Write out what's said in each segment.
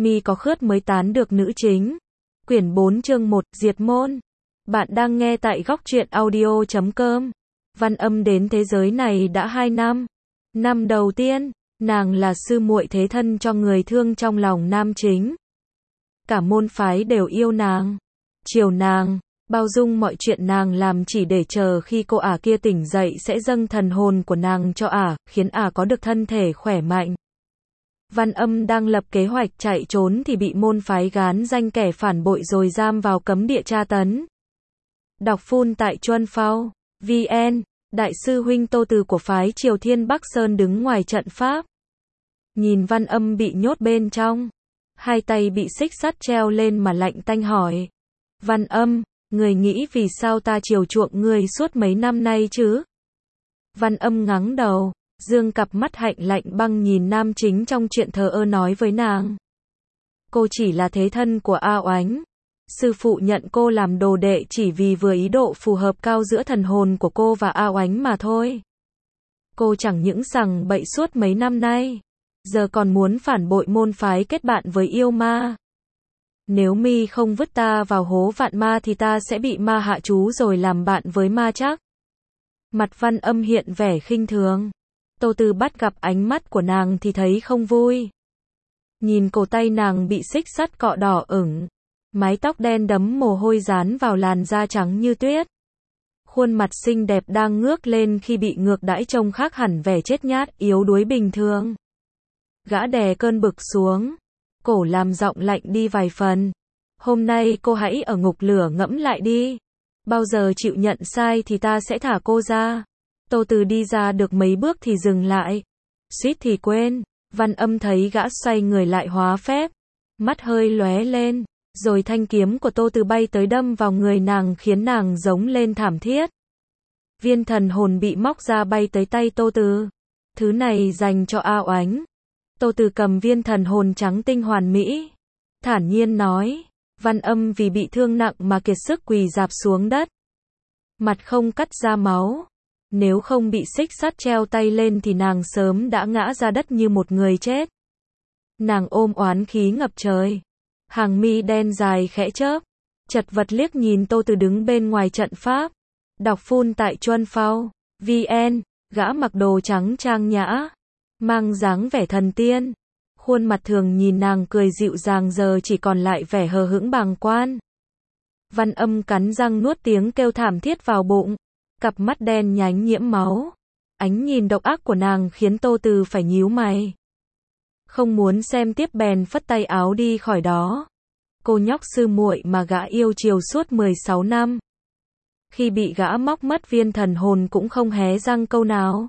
Mi có khướt mới tán được nữ chính. Quyển 4 chương 1, Diệt môn. Bạn đang nghe tại góc truyện audio.com. Văn Âm đến thế giới này đã 2 năm. Năm đầu tiên, nàng là sư muội thế thân cho người thương trong lòng nam chính. Cả môn phái đều yêu nàng, chiều nàng, bao dung mọi chuyện nàng làm chỉ để chờ khi cô ả kia tỉnh dậy sẽ dâng thần hồn của nàng cho ả, khiến ả có được thân thể khỏe mạnh. Văn Âm đang lập kế hoạch chạy trốn thì bị môn phái gán danh kẻ phản bội rồi giam vào cấm địa tra tấn. Đọc full tại Chuân Phao, VN, Đại sư huynh Tô Từ của phái Triều Thiên Bắc Sơn đứng ngoài trận pháp. Nhìn Văn Âm bị nhốt bên trong, hai tay bị xích sắt treo lên mà lạnh tanh hỏi. Văn Âm, người nghĩ vì sao ta chiều chuộng ngươi suốt mấy năm nay chứ? Văn Âm ngắng đầu, dương cặp mắt hạnh lạnh băng nhìn nam chính trong chuyện thờ ơ nói với nàng. Cô chỉ là thế thân của A Oánh. Sư phụ nhận cô làm đồ đệ chỉ vì vừa ý độ phù hợp cao giữa thần hồn của cô và A Oánh mà thôi. Cô chẳng những sằng bậy suốt mấy năm nay, giờ còn muốn phản bội môn phái kết bạn với yêu ma. Nếu mi không vứt ta vào hố vạn ma thì ta sẽ bị ma hạ chú rồi làm bạn với ma chắc. Mặt Văn Âm hiện vẻ khinh thường. Tô Từ bắt gặp ánh mắt của nàng thì thấy không vui. Nhìn cổ tay nàng bị xích sắt cọ đỏ ửng, mái tóc đen đẫm mồ hôi dán vào làn da trắng như tuyết. Khuôn mặt xinh đẹp đang ngước lên khi bị ngược đãi trông khác hẳn vẻ chết nhát, yếu đuối bình thường. Gã đè cơn bực xuống, cổ làm giọng lạnh đi vài phần. Hôm nay cô hãy ở ngục lửa ngẫm lại đi. Bao giờ chịu nhận sai thì ta sẽ thả cô ra. Tô Từ đi ra được mấy bước thì dừng lại. Suýt thì quên. Văn Âm thấy gã xoay người lại hóa phép. Mắt hơi lóe lên. Rồi thanh kiếm của Tô Từ bay tới đâm vào người nàng khiến nàng giống lên thảm thiết. Viên thần hồn bị móc ra bay tới tay Tô Từ. Thứ này dành cho A Oánh. Tô Từ cầm viên thần hồn trắng tinh hoàn mỹ. Thản nhiên nói. Văn Âm vì bị thương nặng mà kiệt sức quỳ rạp xuống đất. Mặt không cắt ra máu. Nếu không bị xích sắt treo tay lên thì nàng sớm đã ngã ra đất như một người chết. Nàng ôm oán khí ngập trời. Hàng mi đen dài khẽ chớp. Chật vật liếc nhìn Tô Từ đứng bên ngoài trận pháp. Đọc full tại Chuân Phao, VN, gã mặc đồ trắng trang nhã. Mang dáng vẻ thần tiên. Khuôn mặt thường nhìn nàng cười dịu dàng giờ chỉ còn lại vẻ hờ hững bàng quan. Văn Âm cắn răng nuốt tiếng kêu thảm thiết vào bụng. Cặp mắt đen nhánh nhiễm máu. Ánh nhìn độc ác của nàng khiến Tô Từ phải nhíu mày. Không muốn xem tiếp bèn phất tay áo đi khỏi đó. Cô nhóc sư muội mà gã yêu chiều suốt 16 năm. Khi bị gã móc mất viên thần hồn cũng không hé răng câu nào.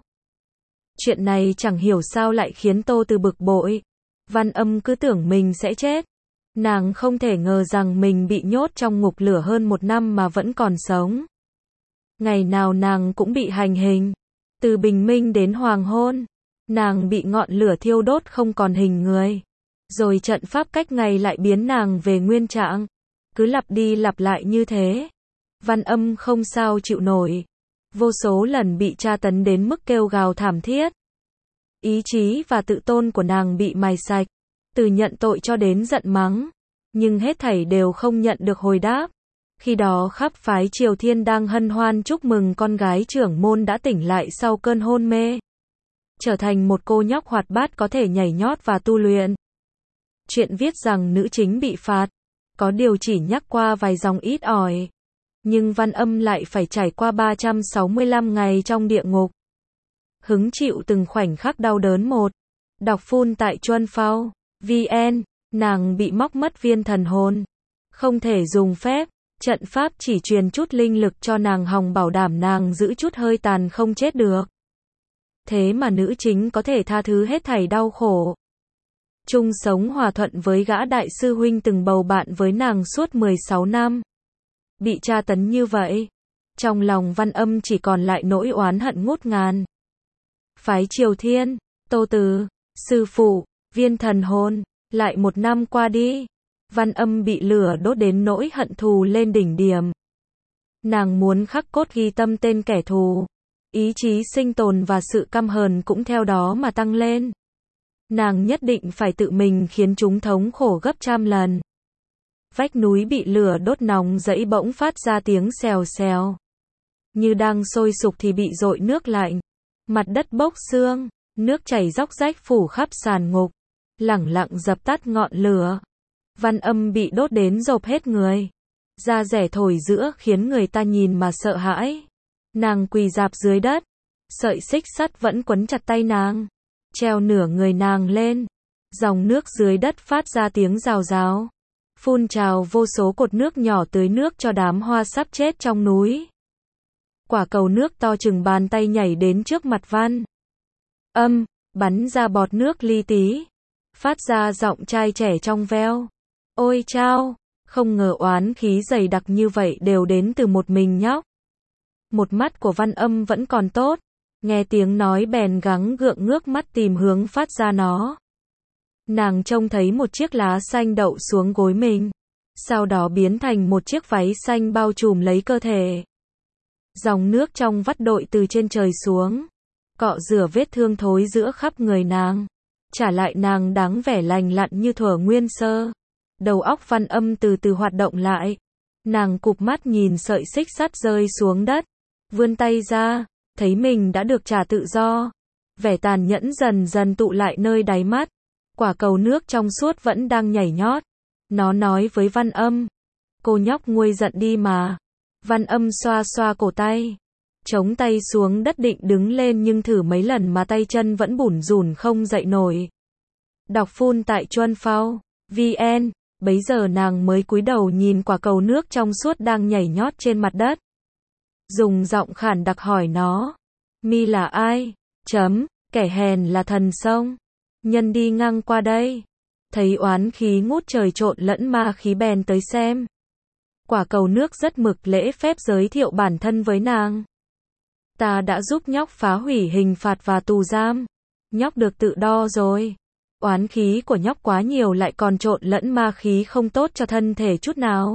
Chuyện này chẳng hiểu sao lại khiến Tô Từ bực bội. Văn Âm cứ tưởng mình sẽ chết. Nàng không thể ngờ rằng mình bị nhốt trong ngục lửa hơn 1 năm mà vẫn còn sống. Ngày nào nàng cũng bị hành hình. Từ bình minh đến hoàng hôn, nàng bị ngọn lửa thiêu đốt không còn hình người. Rồi trận pháp cách ngày lại biến nàng về nguyên trạng. Cứ lặp đi lặp lại như thế. Văn Âm không sao chịu nổi. Vô số lần bị tra tấn đến mức kêu gào thảm thiết. Ý chí và tự tôn của nàng bị mài sạch. Từ nhận tội cho đến giận mắng. Nhưng hết thảy đều không nhận được hồi đáp. Khi đó khắp phái Triều Thiên đang hân hoan chúc mừng con gái trưởng môn đã tỉnh lại sau cơn hôn mê. Trở thành một cô nhóc hoạt bát có thể nhảy nhót và tu luyện. Chuyện viết rằng nữ chính bị phạt. Có điều chỉ nhắc qua vài dòng ít ỏi. Nhưng Văn Âm lại phải trải qua 365 ngày trong địa ngục. Hứng chịu từng khoảnh khắc đau đớn một. Đọc full tại Chuân Phao, VN, nàng bị móc mất viên thần hồn. Không thể dùng phép. Trận pháp chỉ truyền chút linh lực cho nàng hòng bảo đảm nàng giữ chút hơi tàn không chết được. Thế mà nữ chính có thể tha thứ hết thảy đau khổ. Chung sống hòa thuận với gã đại sư huynh từng bầu bạn với nàng suốt 16 năm. Bị tra tấn như vậy. Trong lòng Văn Âm chỉ còn lại nỗi oán hận ngút ngàn. Phái Triều Thiên, Tô Từ, sư phụ, viên thần hồn, lại 1 năm qua đi. Văn Âm bị lửa đốt đến nỗi hận thù lên đỉnh điểm. Nàng muốn khắc cốt ghi tâm tên kẻ thù. Ý chí sinh tồn và sự căm hờn cũng theo đó mà tăng lên. Nàng nhất định phải tự mình khiến chúng thống khổ gấp trăm lần. Vách núi bị lửa đốt nóng dẫy bỗng phát ra tiếng xèo xèo. Như đang sôi sục thì bị dội nước lạnh. Mặt đất bốc xương, nước chảy róc rách phủ khắp sàn ngục. Lẳng lặng dập tắt ngọn lửa. Văn Âm bị đốt đến rộp hết người. Da rẻ thổi giữa khiến người ta nhìn mà sợ hãi. Nàng quỳ rạp dưới đất. Sợi xích sắt vẫn quấn chặt tay nàng. Treo nửa người nàng lên. Dòng nước dưới đất phát ra tiếng rào rào. Phun trào vô số cột nước nhỏ tưới nước cho đám hoa sắp chết trong núi. Quả cầu nước to chừng bàn tay nhảy đến trước mặt Văn Âm, bắn ra bọt nước li tí. Phát ra giọng trai trẻ trong veo. Ôi chao, không ngờ oán khí dày đặc như vậy đều đến từ một mình nhóc. Một mắt của Văn Âm vẫn còn tốt. Nghe tiếng nói bèn gắng gượng ngước mắt tìm hướng phát ra nó. Nàng trông thấy một chiếc lá xanh đậu xuống gối mình. Sau đó biến thành một chiếc váy xanh bao trùm lấy cơ thể. Dòng nước trong vắt đội từ trên trời xuống. Cọ rửa vết thương thối giữa khắp người nàng. Trả lại nàng dáng vẻ lành lặn như thuở nguyên sơ. Đầu óc Văn Âm từ từ hoạt động lại. Nàng cụp mắt nhìn sợi xích sắt rơi xuống đất. Vươn tay ra, thấy mình đã được trả tự do. Vẻ tàn nhẫn dần dần tụ lại nơi đáy mắt. Quả cầu nước trong suốt vẫn đang nhảy nhót. Nó nói với Văn Âm. Cô nhóc nguôi giận đi mà. Văn Âm xoa xoa cổ tay. Chống tay xuống đất định đứng lên nhưng thử mấy lần mà tay chân vẫn bủn rủn không dậy nổi. Đọc phun tại Chuân Phao VN. Bấy giờ nàng mới cúi đầu nhìn quả cầu nước trong suốt đang nhảy nhót trên mặt đất. Dùng giọng khản đặc hỏi nó. Mi là ai? Kẻ hèn là thần sông. Nhân đi ngang qua đây. Thấy oán khí ngút trời trộn lẫn ma khí bèn tới xem. Quả cầu nước rất mực lễ phép giới thiệu bản thân với nàng. Ta đã giúp nhóc phá hủy hình phạt và tù giam. Nhóc được tự do rồi. Oán khí của nhóc quá nhiều lại còn trộn lẫn ma khí không tốt cho thân thể chút nào.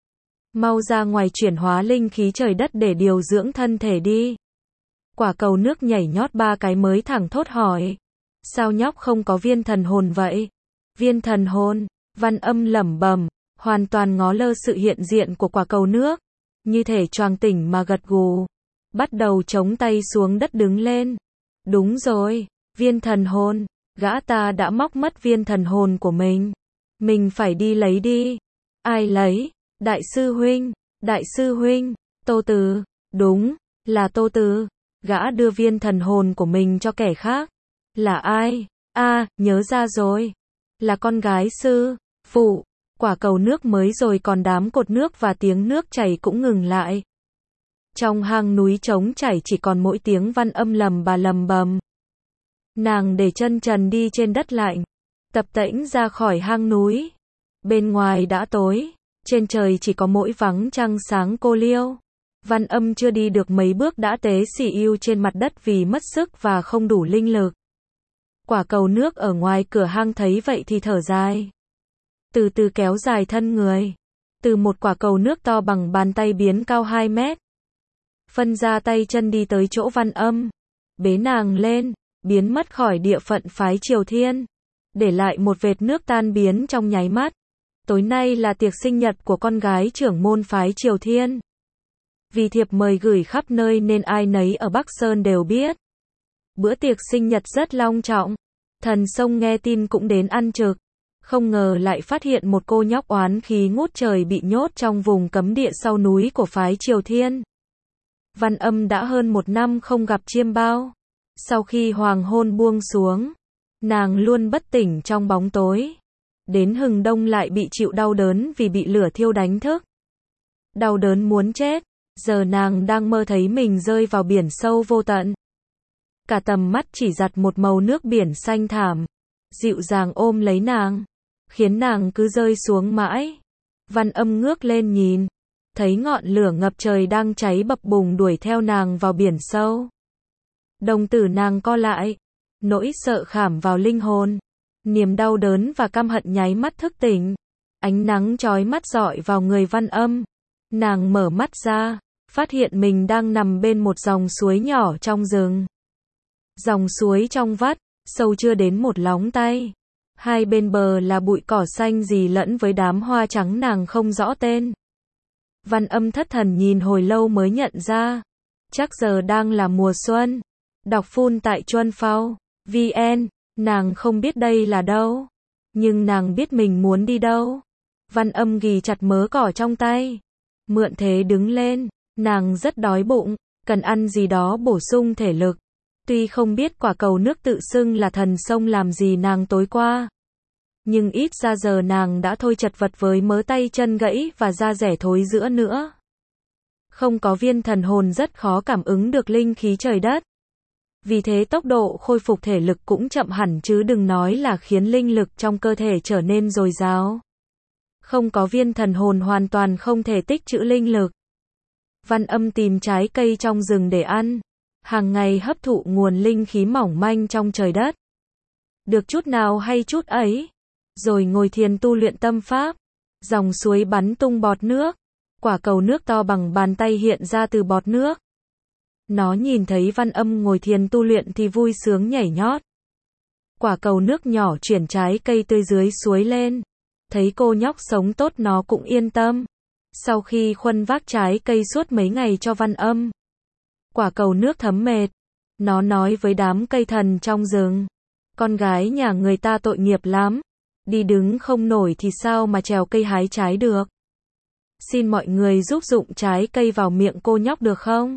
Mau ra ngoài chuyển hóa linh khí trời đất để điều dưỡng thân thể đi. Quả cầu nước nhảy nhót 3 cái mới thẳng thốt hỏi. Sao nhóc không có viên thần hồn vậy? Viên thần hồn, Văn Âm lẩm bẩm, hoàn toàn ngó lơ sự hiện diện của quả cầu nước. Như thể choàng tỉnh mà gật gù. Bắt đầu chống tay xuống đất đứng lên. Đúng rồi, viên thần hồn. Gã ta đã móc mất viên thần hồn của mình. Mình phải đi lấy đi. Ai lấy? Đại sư huynh, Tô Từ. Đúng, là Tô Từ. Gã đưa viên thần hồn của mình cho kẻ khác. Là ai? Nhớ ra rồi. Là con gái sư phụ. Quả cầu nước mới rồi còn đám cột nước và tiếng nước chảy cũng ngừng lại. Trong hang núi trống chảy chỉ còn mỗi tiếng Văn Âm lầm bà lầm bầm. Nàng để chân trần đi trên đất lạnh. Tập tễnh ra khỏi hang núi. Bên ngoài đã tối. Trên trời chỉ có mỗi vắng trăng sáng cô liêu. Văn Âm chưa đi được mấy bước đã té xỉ iu trên mặt đất vì mất sức và không đủ linh lực. Quả cầu nước ở ngoài cửa hang thấy vậy thì thở dài. Từ từ kéo dài thân người. Từ một quả cầu nước to bằng bàn tay biến cao 2 mét. Phân ra tay chân đi tới chỗ Văn Âm. Bế nàng lên, biến mất khỏi địa phận phái Triều Thiên. Để lại một vệt nước tan biến trong nháy mắt. Tối nay là tiệc sinh nhật của con gái trưởng môn phái Triều Thiên. Vì thiệp mời gửi khắp nơi nên ai nấy ở Bắc Sơn đều biết. Bữa tiệc sinh nhật rất long trọng. Thần Sông nghe tin cũng đến ăn trực. Không ngờ lại phát hiện một cô nhóc oán khí ngút trời bị nhốt trong vùng cấm địa sau núi của phái Triều Thiên. Văn Âm đã hơn 1 năm không gặp chiêm bao. Sau khi hoàng hôn buông xuống, nàng luôn bất tỉnh trong bóng tối. Đến hừng đông lại bị chịu đau đớn vì bị lửa thiêu đánh thức. Đau đớn muốn chết. Giờ nàng đang mơ thấy mình rơi vào biển sâu vô tận. Cả tầm mắt chỉ dặt một màu nước biển xanh thảm. Dịu dàng ôm lấy nàng. Khiến nàng cứ rơi xuống mãi. Văn Âm ngước lên nhìn. Thấy ngọn lửa ngập trời đang cháy bập bùng đuổi theo nàng vào biển sâu. Đồng tử nàng co lại. Nỗi sợ khảm vào linh hồn. Niềm đau đớn và căm hận nháy mắt thức tỉnh. Ánh nắng chói mắt rọi vào người Văn Âm. Nàng mở mắt ra, phát hiện mình đang nằm bên một dòng suối nhỏ trong rừng. Dòng suối trong vắt, sâu chưa đến một lóng tay. Hai bên bờ là bụi cỏ xanh rì lẫn với đám hoa trắng nàng không rõ tên. Văn Âm thất thần nhìn hồi lâu mới nhận ra. Chắc giờ đang là mùa xuân. Đọc phun tại Chuân Phao VN, nàng không biết đây là đâu. Nhưng nàng biết mình muốn đi đâu. Văn Âm ghì chặt mớ cỏ trong tay. Mượn thế đứng lên, nàng rất đói bụng, cần ăn gì đó bổ sung thể lực. Tuy không biết quả cầu nước tự xưng là thần sông làm gì nàng tối qua. Nhưng ít ra giờ nàng đã thôi chật vật với mớ tay chân gãy và da rẻ thối rữa nữa. Không có viên thần hồn rất khó cảm ứng được linh khí trời đất. Vì thế tốc độ khôi phục thể lực cũng chậm hẳn chứ đừng nói là khiến linh lực trong cơ thể trở nên dồi dào. Không có viên thần hồn hoàn toàn không thể tích trữ linh lực. Văn Âm tìm trái cây trong rừng để ăn. Hàng ngày hấp thụ nguồn linh khí mỏng manh trong trời đất. Được chút nào hay chút ấy. Rồi ngồi thiền tu luyện tâm pháp. Dòng suối bắn tung bọt nước. Quả cầu nước to bằng bàn tay hiện ra từ bọt nước. Nó nhìn thấy Văn Âm ngồi thiền tu luyện thì vui sướng nhảy nhót. Quả cầu nước nhỏ chuyển trái cây tươi dưới suối lên. Thấy cô nhóc sống tốt nó cũng yên tâm. Sau khi khuân vác trái cây suốt mấy ngày cho Văn Âm, quả cầu nước thấm mệt. Nó nói với đám cây thần trong rừng. Con gái nhà người ta tội nghiệp lắm. Đi đứng không nổi thì sao mà trèo cây hái trái được. Xin mọi người giúp dụng trái cây vào miệng cô nhóc được không?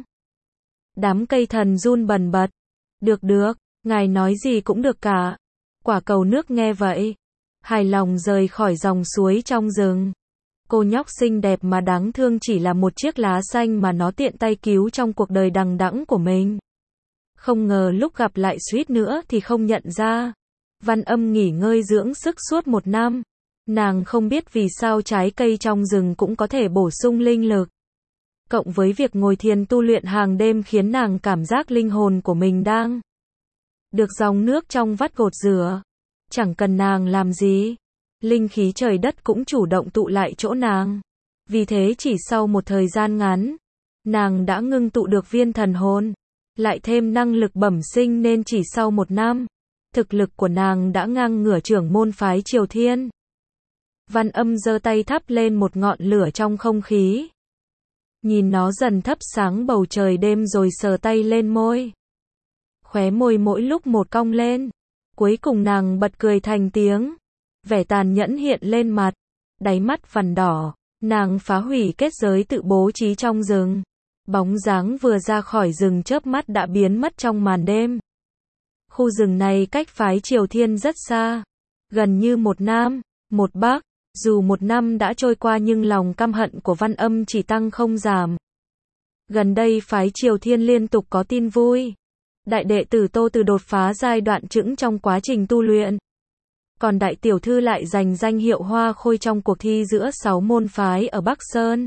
Đám cây thần run bần bật. Được được, ngài nói gì cũng được cả. Quả cầu nước nghe vậy, hài lòng rời khỏi dòng suối trong rừng. Cô nhóc xinh đẹp mà đáng thương chỉ là một chiếc lá xanh mà nó tiện tay cứu trong cuộc đời đằng đẵng của mình. Không ngờ lúc gặp lại suýt nữa thì không nhận ra. Văn Âm nghỉ ngơi dưỡng sức suốt 1 năm. Nàng không biết vì sao trái cây trong rừng cũng có thể bổ sung linh lực. Cộng với việc ngồi thiền tu luyện hàng đêm khiến nàng cảm giác linh hồn của mình đang được dòng nước trong vắt gột rửa. Chẳng cần nàng làm gì. Linh khí trời đất cũng chủ động tụ lại chỗ nàng. Vì thế chỉ sau một thời gian ngắn, nàng đã ngưng tụ được viên thần hồn. Lại thêm năng lực bẩm sinh nên chỉ sau 1 năm, thực lực của nàng đã ngang ngửa trưởng môn phái Triều Thiên. Văn Âm giơ tay thắp lên một ngọn lửa trong không khí. Nhìn nó dần thắp sáng bầu trời đêm rồi sờ tay lên môi. Khóe môi mỗi lúc một cong lên. Cuối cùng nàng bật cười thành tiếng. Vẻ tàn nhẫn hiện lên mặt. Đáy mắt vằn đỏ. Nàng phá hủy kết giới tự bố trí trong rừng. Bóng dáng vừa ra khỏi rừng chớp mắt đã biến mất trong màn đêm. Khu rừng này cách phái Triều Thiên rất xa. Gần như một Nam, một Bắc. Dù 1 năm đã trôi qua nhưng lòng căm hận của Văn Âm chỉ tăng không giảm. Gần đây phái Triều Thiên liên tục có tin vui. Đại đệ tử Tô Từ đột phá giai đoạn chững trong quá trình tu luyện. Còn đại tiểu thư lại giành danh hiệu hoa khôi trong cuộc thi giữa 6 môn phái ở Bắc Sơn.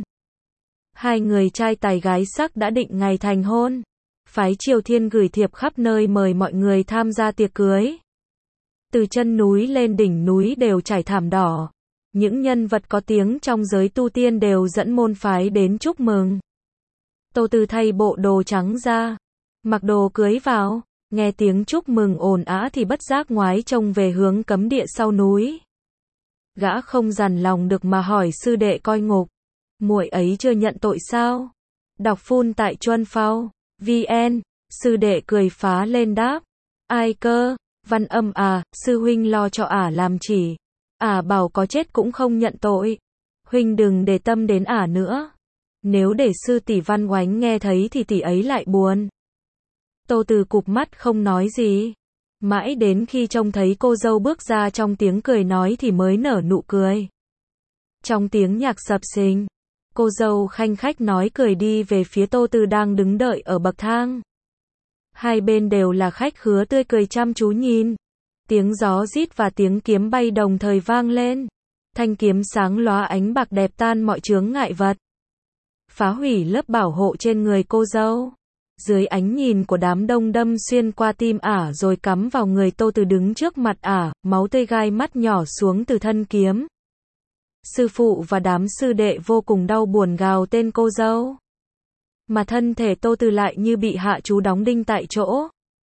2 người trai tài gái sắc đã định ngày thành hôn. Phái Triều Thiên gửi thiệp khắp nơi mời mọi người tham gia tiệc cưới. Từ chân núi lên đỉnh núi đều trải thảm đỏ. Những nhân vật có tiếng trong giới tu tiên đều dẫn môn phái đến chúc mừng. Tô Từ thay bộ đồ trắng ra, mặc đồ cưới vào, nghe tiếng chúc mừng ồn ào thì bất giác ngoái trông về hướng cấm địa sau núi. Gã không dằn lòng được mà hỏi sư đệ coi ngục, muội ấy chưa nhận tội sao? Đọc phun tại Chuân Phao VN, sư đệ cười phá lên đáp, ai cơ? Văn Âm à, sư huynh lo cho ả làm chỉ. Ả bảo có chết cũng không nhận tội. Huynh đừng để tâm đến ả nữa. Nếu để sư tỷ Văn Oánh nghe thấy thì tỷ ấy lại buồn. Tô Từ cụp mắt không nói gì. Mãi đến khi trông thấy cô dâu bước ra trong tiếng cười nói thì mới nở nụ cười. Trong tiếng nhạc sập sình, cô dâu khanh khách nói cười đi về phía Tô Từ đang đứng đợi ở bậc thang. Hai bên đều là khách khứa tươi cười chăm chú nhìn. Tiếng gió rít và tiếng kiếm bay đồng thời vang lên. Thanh kiếm sáng lóa ánh bạc đẹp tan mọi chướng ngại vật. Phá hủy lớp bảo hộ trên người cô dâu. Dưới ánh nhìn của đám đông đâm xuyên qua tim ả rồi cắm vào người Tô Từ đứng trước mặt ả, máu tươi gai mắt nhỏ xuống từ thân kiếm. Sư phụ và đám sư đệ vô cùng đau buồn gào tên cô dâu. Mà thân thể Tô Từ lại như bị hạ chú đóng đinh tại chỗ.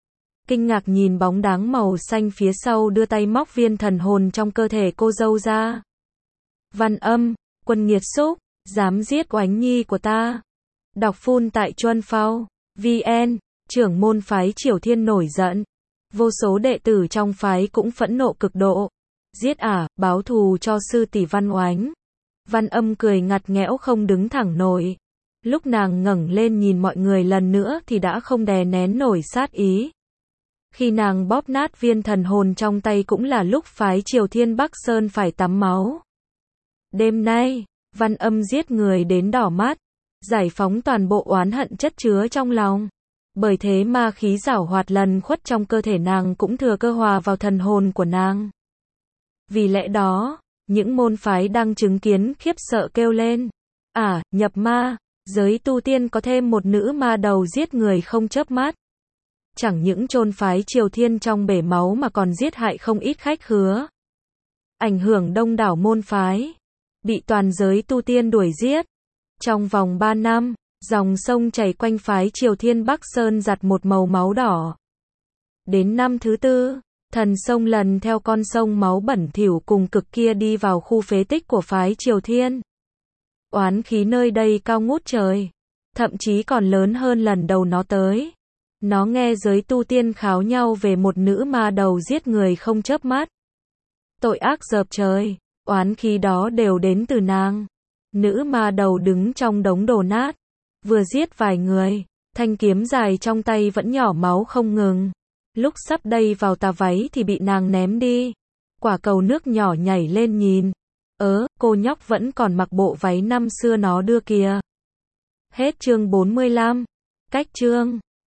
kinh ngạc nhìn bóng dáng màu xanh phía sau đưa tay móc viên thần hồn trong cơ thể cô dâu ra. Văn Âm, quân nghiệt xúc, dám giết oánh nhi của ta. Đọc phun tại Chuân Phao, VN, trưởng môn phái Triều Thiên nổi giận. Vô số đệ tử trong phái cũng phẫn nộ cực độ. Giết báo thù cho sư tỷ Văn Oánh. Văn Âm cười ngặt nghẽo không đứng thẳng nổi. Lúc nàng ngẩng lên nhìn mọi người lần nữa thì đã không đè nén nổi sát ý. Khi nàng bóp nát viên thần hồn trong tay cũng là lúc phái Triều Thiên Bắc Sơn phải tắm máu. Đêm nay, Văn Âm giết người đến đỏ mắt, giải phóng toàn bộ oán hận chất chứa trong lòng. Bởi thế ma khí giảo hoạt lần khuất trong cơ thể nàng cũng thừa cơ hòa vào thần hồn của nàng. Vì lẽ đó, những môn phái đang chứng kiến khiếp sợ kêu lên. Nhập ma, giới tu tiên có thêm một nữ ma đầu giết người không chớp mắt. Chẳng những chôn phái Triều Thiên trong bể máu mà còn giết hại không ít khách khứa. Ảnh hưởng đông đảo môn phái. Bị toàn giới tu tiên đuổi giết. Trong vòng 3 năm, dòng sông chảy quanh phái Triều Thiên Bắc Sơn giặt một màu máu đỏ. Đến năm thứ 4, thần sông lần theo con sông máu bẩn thỉu cùng cực kia đi vào khu phế tích của phái Triều Thiên. Oán khí nơi đây cao ngút trời, thậm chí còn lớn hơn lần đầu nó tới. Nó nghe giới tu tiên kháo nhau về một nữ ma đầu giết người không chớp mắt. Tội ác dợp trời, oán khí đó đều đến từ nàng. Nữ ma đầu đứng trong đống đổ nát, vừa giết vài người, thanh kiếm dài trong tay vẫn nhỏ máu không ngừng. Lúc sắp đây vào tà váy thì bị nàng ném đi. Quả cầu nước nhỏ nhảy lên nhìn. Cô nhóc vẫn còn mặc bộ váy năm xưa nó đưa kìa. Hết chương 45. Cách chương